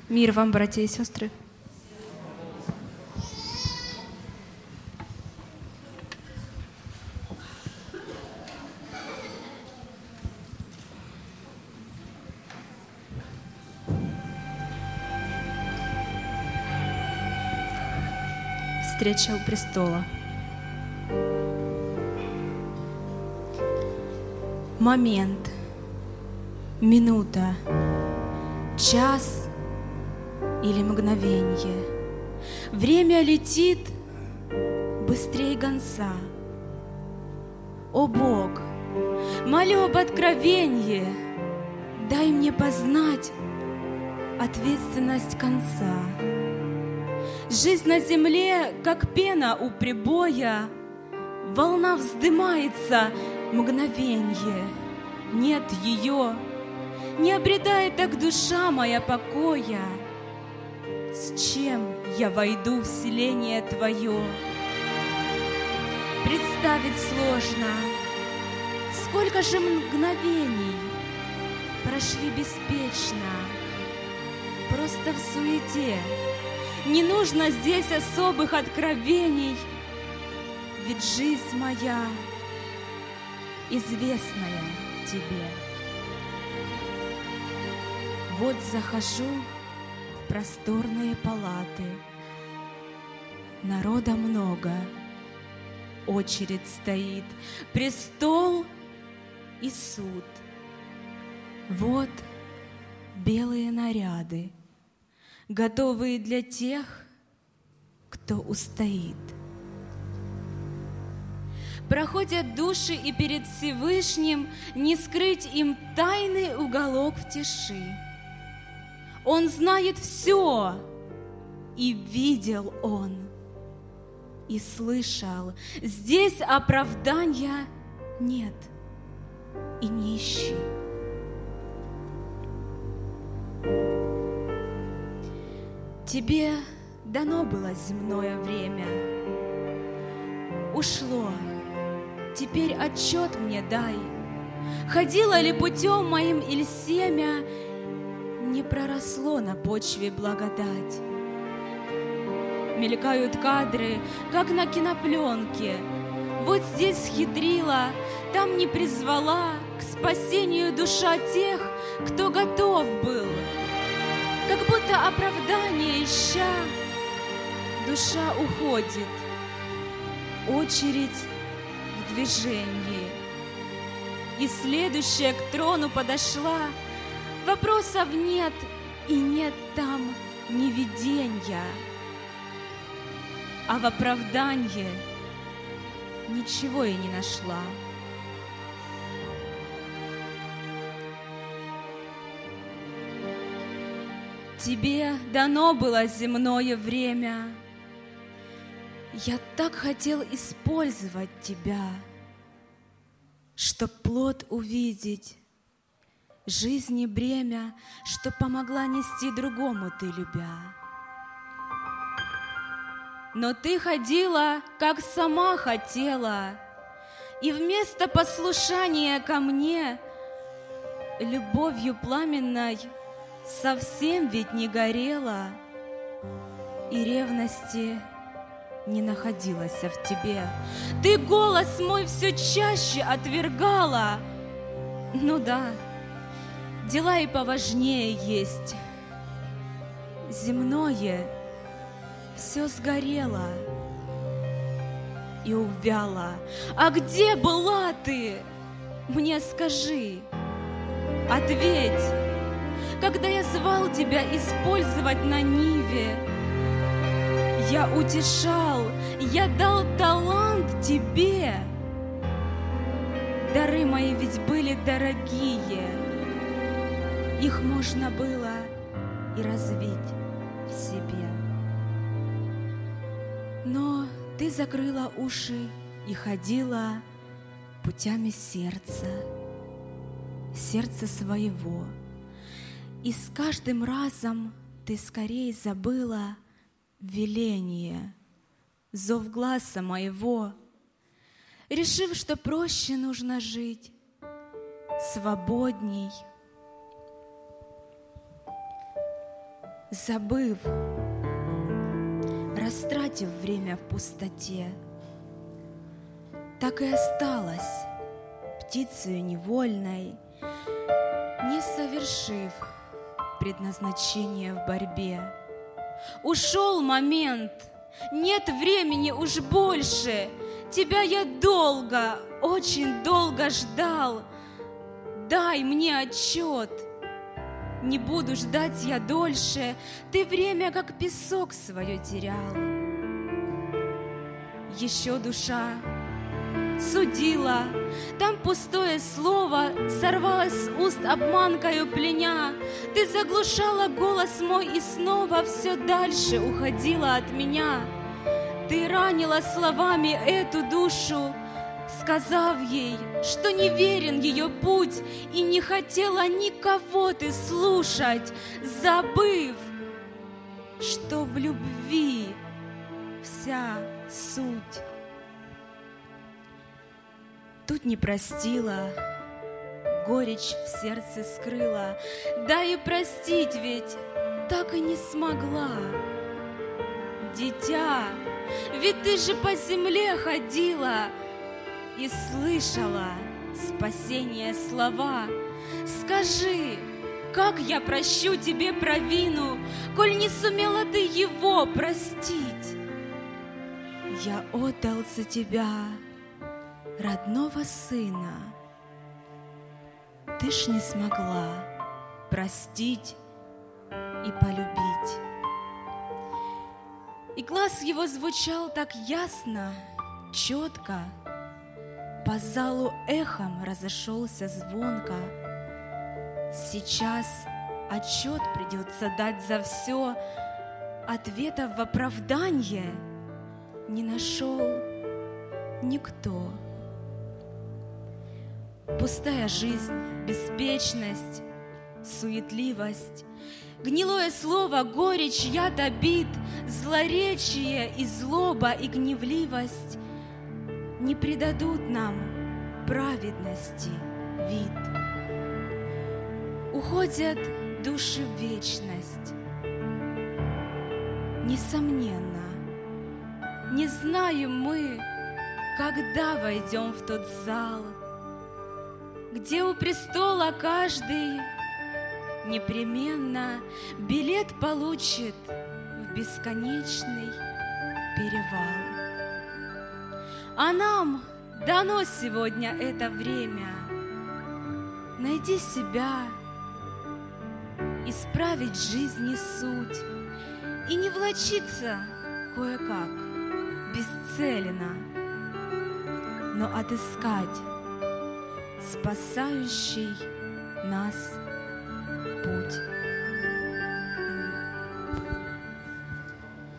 Мир вам, братья и сестры. Встреча у престола. Момент, минута, час или мгновенье. Время летит быстрее гонца. О Бог, молю об откровенье, дай мне познать ответственность конца. Жизнь на земле, как пена у прибоя, волна вздымается, мгновенье, нет ее, не обретает так душа моя покоя. С чем я войду в селение Твое? Представить сложно, сколько же мгновений прошли беспечно, просто в суете. Не нужно здесь особых откровений, ведь жизнь моя известная Тебе. Вот захожу в просторные палаты. Народа много, очередь стоит, престол и суд. Вот белые наряды, готовые для тех, кто устоит. Проходят души, и перед Всевышним не скрыть им тайный уголок в тиши. Он знает все, и видел он, и слышал. Здесь оправдания нет, и не ищи. Тебе дано было земное время, ушло, теперь отчет мне дай. Ходила ли путем моим иль семя не проросло на почве благодать? Мелькают кадры, как на кинопленке. Вот здесь схитрила, там не призвала к спасению душа тех, кто готов был. Как будто оправдание ища, душа уходит, очередь в движении. И следующая к трону подошла, вопросов нет, и нет там ни виденья. А в оправданье ничего я не нашла. Тебе дано было земное время. Я так хотел использовать тебя, чтоб плод увидеть, жизни бремя, чтоб помогла нести другому ты любя. Но ты ходила, как сама хотела, и вместо послушания ко мне любовью пламенной совсем ведь не горела, и ревности не находилась в тебе. Ты голос мой все чаще отвергала. Ну да, дела и поважнее есть. Земное все сгорело и увяло. А где была ты? Мне скажи, ответь. Когда я звал тебя использовать на ниве, я утешал, я дал талант тебе. Дары мои ведь были дорогие, их можно было и развить в себе. Но ты закрыла уши и ходила путями сердца своего. И с каждым разом ты скорее забыла веление, зов гласа моего, решив, что проще нужно жить, свободней. забыв, растратив время в пустоте, так и осталась птицею невольной, не совершив предназначение в борьбе. Ушел момент, нет времени уж больше, тебя я долго, очень долго ждал. Дай мне отчет, не буду ждать я дольше, ты время как песок свое терял. Еще душа судила, там пустое слово сорвалось с уст обманкою пленя. Ты заглушала голос мой и снова все дальше уходила от меня. Ты ранила словами эту душу, сказав ей, что не верен ее путь, и не хотела никого ты слушать, забыв, что в любви вся суть. Тут не простила, горечь в сердце скрыла, да и простить ведь так и не смогла. Дитя, ведь ты же по земле ходила и слышала спасение слова. Скажи, как я прощу тебе провину, коль не сумела ты его простить? Я отдал за тебя родного сына, ты ж не смогла простить и полюбить. И глаз его звучал так ясно, четко, по залу эхом разошелся звонко. Сейчас отчет придется дать за все, ответа в оправданье не нашел никто. Пустая жизнь, беспечность, суетливость, гнилое слово, горечь, яд обид, злоречие и злоба и гневливость не придадут нам праведности вид. Уходят души в вечность, несомненно. Не знаем мы, когда войдем в тот зал, где у престола каждый непременно билет получит в бесконечный перевал. А нам дано сегодня это время. Найди себя, исправить жизни суть и не влачиться кое-как бесцельно, но отыскать спасающий нас